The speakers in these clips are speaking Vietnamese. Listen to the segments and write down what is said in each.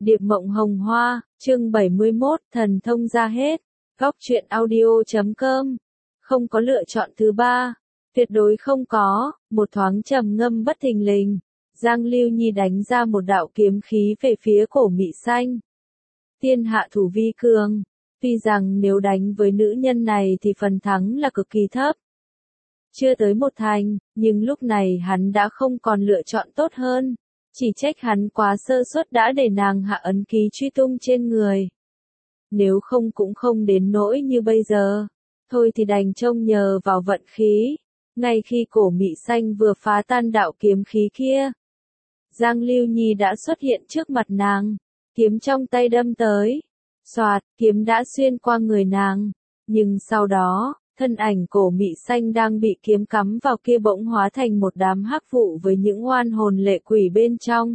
Điệp Mộng Hồng Hoa, chương 71, thần thông ra hết. Góc truyện audio.com. Không có lựa chọn thứ ba. Tuyệt đối không có. Một thoáng trầm ngâm bất thình lình, Giang Lưu Nhi đánh ra một đạo kiếm khí về phía cổ Mị Xanh. Tiên hạ thủ vi cường. Tuy rằng nếu đánh với nữ nhân này thì phần thắng là cực kỳ thấp. Chưa tới một thành, nhưng lúc này hắn đã không còn lựa chọn tốt hơn. Chỉ trách hắn quá sơ suất đã để nàng hạ ấn ký truy tung trên người. Nếu không cũng không đến nỗi như bây giờ. Thôi thì đành trông nhờ vào vận khí. Ngay khi cổ Mị Xanh vừa phá tan đạo kiếm khí kia, Giang Lưu Nhi đã xuất hiện trước mặt nàng. Kiếm trong tay đâm tới. Xoạt, kiếm đã xuyên qua người nàng. Nhưng sau đó, thân ảnh cổ Mị Xanh đang bị kiếm cắm vào kia bỗng hóa thành một đám hắc vụ với những oan hồn lệ quỷ bên trong.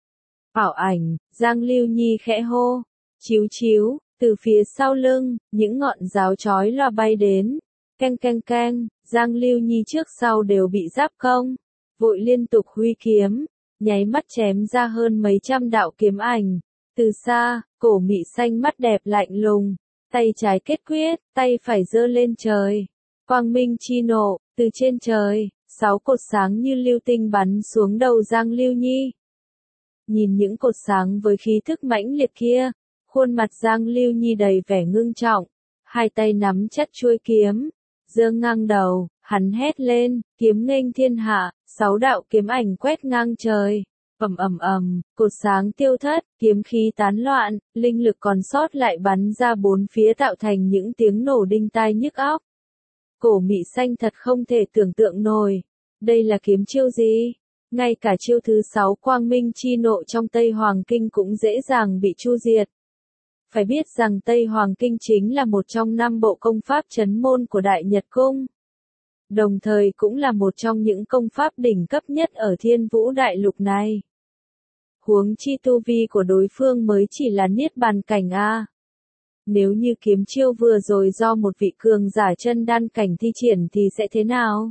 Ảo ảnh, Giang Lưu Nhi khẽ hô. Chíu chíu, từ phía sau lưng, những ngọn giáo chói lòa bay đến. Keng keng keng, Giang Lưu Nhi trước sau đều bị giáp công. Vội liên tục huy kiếm, nháy mắt chém ra hơn mấy trăm đạo kiếm ảnh. Từ xa, cổ Mị Xanh mắt đẹp lạnh lùng. Tay trái kết quyết, tay phải giơ lên trời. Quang minh chi nộ, từ trên trời, 6 cột sáng như lưu tinh bắn xuống đầu Giang Lưu Nhi. Nhìn những cột sáng với khí thức mãnh liệt kia, khuôn mặt Giang Lưu Nhi đầy vẻ ngưng trọng, hai tay nắm chặt chuôi kiếm, giơ ngang đầu, hắn hét lên, kiếm nghênh thiên hạ, 6 đạo kiếm ảnh quét ngang trời. Ầm ầm ầm, cột sáng tiêu thất, kiếm khí tán loạn, linh lực còn sót lại bắn ra bốn phía tạo thành những tiếng nổ đinh tai nhức óc. Cổ Mị Xanh thật không thể tưởng tượng nổi, đây là kiếm chiêu gì? Ngay cả chiêu thứ 6 Quang Minh chi nộ trong Tây Hoàng Kinh cũng dễ dàng bị chu diệt. Phải biết rằng Tây Hoàng Kinh chính là một trong 5 bộ công pháp chấn môn của Đại Nhật Cung. Đồng thời cũng là một trong những công pháp đỉnh cấp nhất ở Thiên Vũ Đại Lục này. Huống chi tu vi của đối phương mới chỉ là niết bàn cảnh a. Nếu như kiếm chiêu vừa rồi do một vị cường giả chân đan cảnh thi triển thì sẽ thế nào?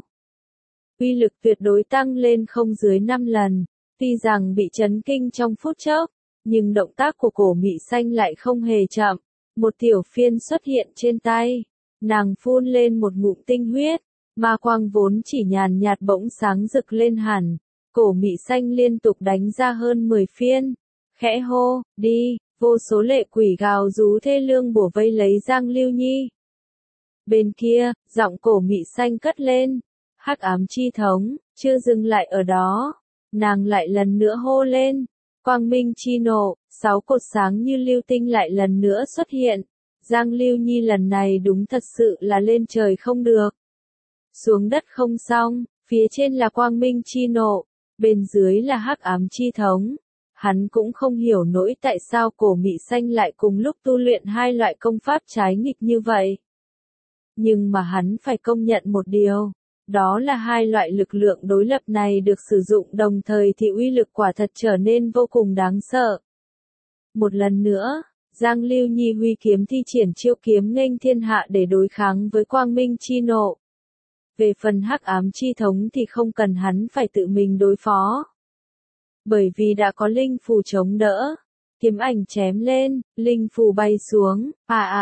Uy lực tuyệt đối tăng lên không dưới 5 lần, tuy rằng bị chấn kinh trong phút chốc, nhưng động tác của cổ Mị Xanh lại không hề chậm. Một tiểu phiên xuất hiện trên tay, nàng phun lên một ngụm tinh huyết, ma quang vốn chỉ nhàn nhạt bỗng sáng rực lên hẳn. Cổ Mị Xanh liên tục đánh ra hơn 10 phiên, khẽ hô, đi, vô số lệ quỷ gào rú thê lương bủa vây lấy Giang Lưu Nhi. Bên kia, giọng cổ Mị Xanh cất lên, hắc ám chi thống, chưa dừng lại ở đó, nàng lại lần nữa hô lên, quang minh chi nộ, 6 cột sáng như lưu tinh lại lần nữa xuất hiện. Giang Lưu Nhi lần này đúng thật sự là lên trời không được, xuống đất không xong, phía trên là quang minh chi nộ, bên dưới là hắc ám chi thống. Hắn cũng không hiểu nổi tại sao cổ Mị Xanh lại cùng lúc tu luyện hai loại công pháp trái nghịch như vậy. Nhưng mà hắn phải công nhận một điều, đó là hai loại lực lượng đối lập này được sử dụng đồng thời thì uy lực quả thật trở nên vô cùng đáng sợ. Một lần nữa, Giang Lưu Nhi huy kiếm thi triển chiêu kiếm nghênh thiên hạ để đối kháng với quang minh chi nộ. Về phần hắc ám chi thống thì không cần hắn phải tự mình đối phó. Bởi vì đã có linh phù chống đỡ. Kiếm ảnh chém lên, linh phù bay xuống,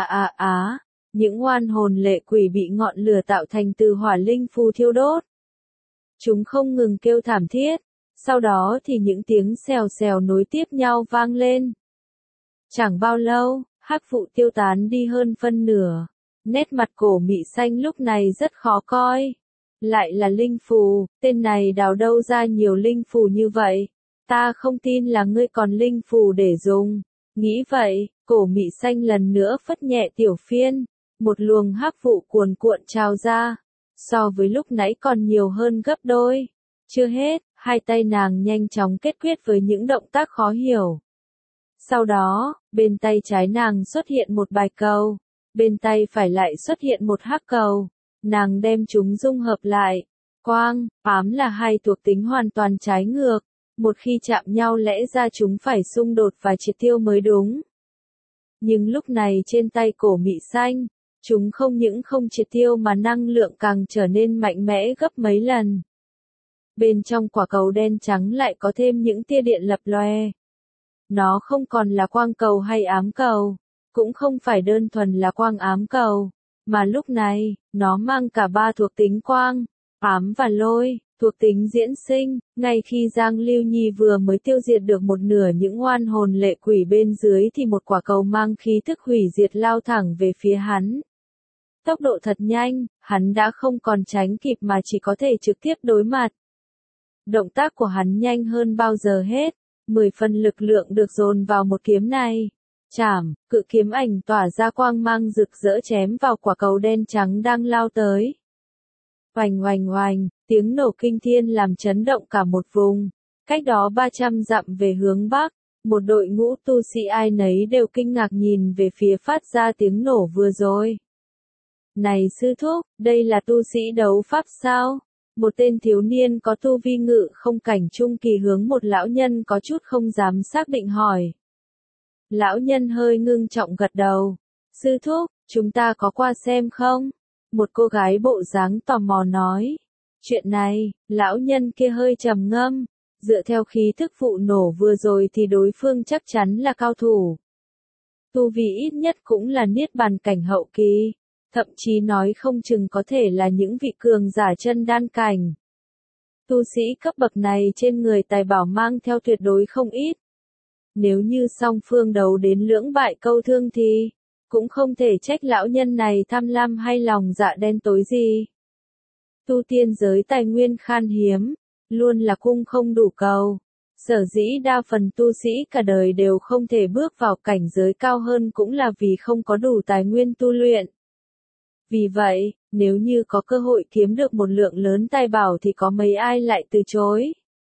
những oan hồn lệ quỷ bị ngọn lửa tạo thành từ hỏa linh phù thiêu đốt. Chúng không ngừng kêu thảm thiết, sau đó thì những tiếng xèo xèo nối tiếp nhau vang lên. Chẳng bao lâu, hắc vụ tiêu tán đi hơn phân nửa. Nét mặt cổ Mị Xanh lúc này rất khó coi. Lại là linh phù, tên này đào đâu ra nhiều linh phù như vậy? Ta không tin là ngươi còn linh phù để dùng. Nghĩ vậy, cổ Mị Xanh lần nữa phất nhẹ tiểu phiên. Một luồng hắc vụ cuồn cuộn trào ra. So với lúc nãy còn nhiều hơn gấp đôi. Chưa hết, hai tay nàng nhanh chóng kết quyết với những động tác khó hiểu. Sau đó, bên tay trái nàng xuất hiện một bạch cầu. Bên tay phải lại xuất hiện một hắc cầu. Nàng đem chúng dung hợp lại. Quang, ám là hai thuộc tính hoàn toàn trái ngược. Một khi chạm nhau lẽ ra chúng phải xung đột và triệt tiêu mới đúng. Nhưng lúc này trên tay cổ Mị Xanh, chúng không những không triệt tiêu mà năng lượng càng trở nên mạnh mẽ gấp mấy lần. Bên trong quả cầu đen trắng lại có thêm những tia điện lập lòe. Nó không còn là quang cầu hay ám cầu, cũng không phải đơn thuần là quang ám cầu, mà lúc này, nó mang cả ba thuộc tính quang, ám và lôi, thuộc tính diễn sinh. Ngay khi Giang Lưu Nhi vừa mới tiêu diệt được một nửa những oan hồn lệ quỷ bên dưới thì một quả cầu mang khí thức hủy diệt lao thẳng về phía hắn. Tốc độ thật nhanh, hắn đã không còn tránh kịp mà chỉ có thể trực tiếp đối mặt. Động tác của hắn nhanh hơn bao giờ hết, 10 phần lực lượng được dồn vào một kiếm này. Chảm, cự kiếm ảnh tỏa ra quang mang rực rỡ chém vào quả cầu đen trắng đang lao tới. Oành oành oành, tiếng nổ kinh thiên làm chấn động cả một vùng. Cách đó 300 dặm về hướng bắc, một đội ngũ tu sĩ ai nấy đều kinh ngạc nhìn về phía phát ra tiếng nổ vừa rồi. Này sư thúc, đây là tu sĩ đấu pháp sao? Một tên thiếu niên có tu vi ngự không cảnh trung kỳ hướng một lão nhân có chút không dám xác định hỏi. Lão nhân hơi ngưng trọng gật đầu. Sư thúc, chúng ta có qua xem không? Một cô gái bộ dáng tò mò nói. Chuyện này, lão nhân kia hơi trầm ngâm. Dựa theo khí thức vụ nổ vừa rồi thì đối phương chắc chắn là cao thủ. Tu vi ít nhất cũng là niết bàn cảnh hậu kỳ. Thậm chí nói không chừng có thể là những vị cường giả chân đan cảnh. Tu sĩ cấp bậc này trên người tài bảo mang theo tuyệt đối không ít. Nếu như song phương đấu đến lưỡng bại câu thương thì, cũng không thể trách lão nhân này tham lam hay lòng dạ đen tối gì. Tu tiên giới tài nguyên khan hiếm, luôn là cung không đủ cầu. Sở dĩ đa phần tu sĩ cả đời đều không thể bước vào cảnh giới cao hơn cũng là vì không có đủ tài nguyên tu luyện. Vì vậy, nếu như có cơ hội kiếm được một lượng lớn tài bảo thì có mấy ai lại từ chối.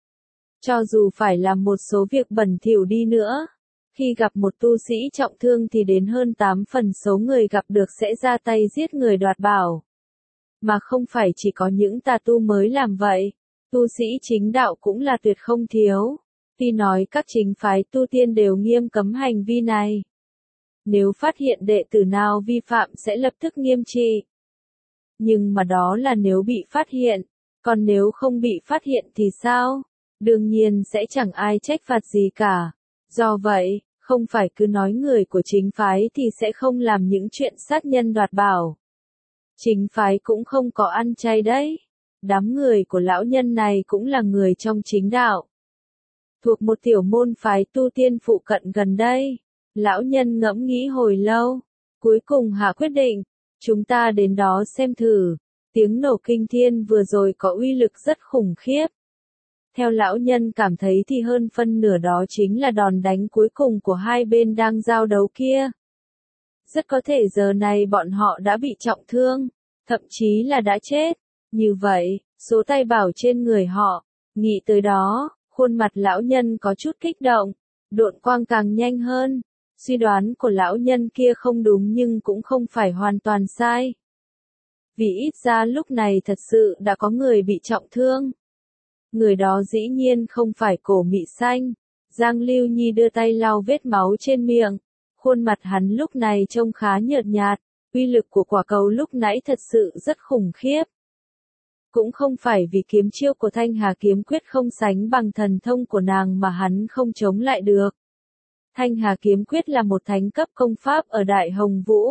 Cho dù phải làm một số việc bẩn thỉu đi nữa, khi gặp một tu sĩ trọng thương thì đến hơn 8 phần số người gặp được sẽ ra tay giết người đoạt bảo. Mà không phải chỉ có những tà tu mới làm vậy, tu sĩ chính đạo cũng là tuyệt không thiếu. Tuy nói các chính phái tu tiên đều nghiêm cấm hành vi này. Nếu phát hiện đệ tử nào vi phạm sẽ lập tức nghiêm trị. Nhưng mà đó là nếu bị phát hiện, còn nếu không bị phát hiện thì sao? Đương nhiên sẽ chẳng ai trách phạt gì cả. Do vậy, không phải cứ nói người của chính phái thì sẽ không làm những chuyện sát nhân đoạt bảo. Chính phái cũng không có ăn chay đấy. Đám người của lão nhân này cũng là người trong chính đạo. Thuộc một tiểu môn phái tu tiên phụ cận gần đây. Lão nhân ngẫm nghĩ hồi lâu, cuối cùng hạ quyết định, chúng ta đến đó xem thử. Tiếng nổ kinh thiên vừa rồi có uy lực rất khủng khiếp. Theo lão nhân cảm thấy thì hơn phân nửa đó chính là đòn đánh cuối cùng của hai bên đang giao đấu kia. Rất có thể giờ này bọn họ đã bị trọng thương, thậm chí là đã chết. Như vậy, số tài bảo trên người họ, nghĩ tới đó, khuôn mặt lão nhân có chút kích động, độn quang càng nhanh hơn. Suy đoán của lão nhân kia không đúng nhưng cũng không phải hoàn toàn sai. Vì ít ra lúc này thật sự đã có người bị trọng thương. Người đó dĩ nhiên không phải Cổ Mị Xanh. Giang Lưu Nhi đưa tay lau vết máu trên miệng. Khuôn mặt hắn lúc này trông khá nhợt nhạt. Uy lực của quả cầu lúc nãy thật sự rất khủng khiếp. Cũng không phải vì kiếm chiêu của Thanh Hà kiếm quyết không sánh bằng thần thông của nàng mà hắn không chống lại được. Thanh Hà kiếm quyết là một thánh cấp công pháp ở Đại Hồng Vũ.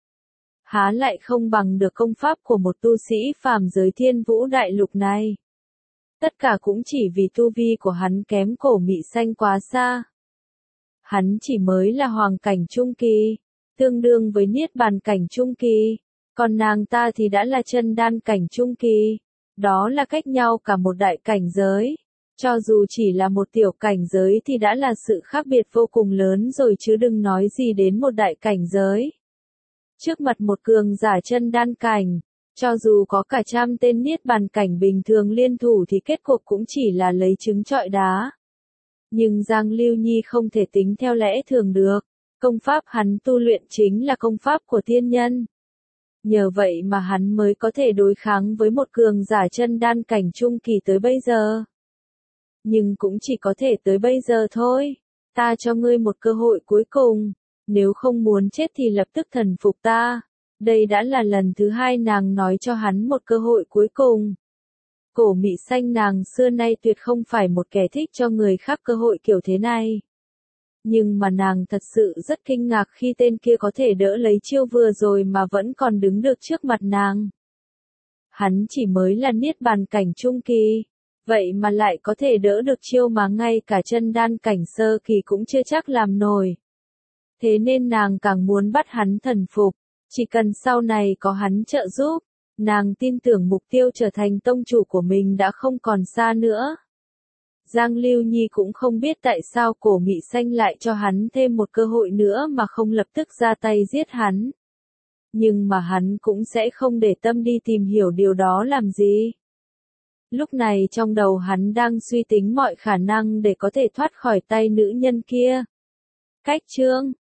Há lại không bằng được công pháp của một tu sĩ phàm giới Thiên Vũ đại lục này. Tất cả cũng chỉ vì tu vi của hắn kém Cổ Mị Xanh quá xa. Hắn chỉ mới là hoàng cảnh trung kỳ, tương đương với niết bàn cảnh trung kỳ, còn nàng ta thì đã là chân đan cảnh trung kỳ. Đó là cách nhau cả một đại cảnh giới. Cho dù chỉ là một tiểu cảnh giới thì đã là sự khác biệt vô cùng lớn rồi chứ đừng nói gì đến một đại cảnh giới. Trước mặt một cường giả chân đan cảnh, cho dù có cả trăm tên niết bàn cảnh bình thường liên thủ thì kết cục cũng chỉ là lấy trứng trọi đá. Nhưng Giang Lưu Nhi không thể tính theo lẽ thường được. Công pháp hắn tu luyện chính là công pháp của tiên nhân. Nhờ vậy mà hắn mới có thể đối kháng với một cường giả chân đan cảnh trung kỳ tới bây giờ. Nhưng cũng chỉ có thể tới bây giờ thôi. Ta cho ngươi một cơ hội cuối cùng. Nếu không muốn chết thì lập tức thần phục ta. Đây đã là lần thứ hai nàng nói cho hắn một cơ hội cuối cùng. Cổ Mị Xanh nàng xưa nay tuyệt không phải một kẻ thích cho người khác cơ hội kiểu thế này. Nhưng mà nàng thật sự rất kinh ngạc khi tên kia có thể đỡ lấy chiêu vừa rồi mà vẫn còn đứng được trước mặt nàng. Hắn chỉ mới là niết bàn cảnh trung kỳ, vậy mà lại có thể đỡ được chiêu mà ngay cả chân đan cảnh sơ kỳ cũng chưa chắc làm nổi. Thế nên nàng càng muốn bắt hắn thần phục, chỉ cần sau này có hắn trợ giúp, nàng tin tưởng mục tiêu trở thành tông chủ của mình đã không còn xa nữa. Giang Lưu Nhi cũng không biết tại sao Cổ Mị Xanh lại cho hắn thêm một cơ hội nữa mà không lập tức ra tay giết hắn. Nhưng mà hắn cũng sẽ không để tâm đi tìm hiểu điều đó làm gì. Lúc này trong đầu hắn đang suy tính mọi khả năng để có thể thoát khỏi tay nữ nhân kia. Cách chương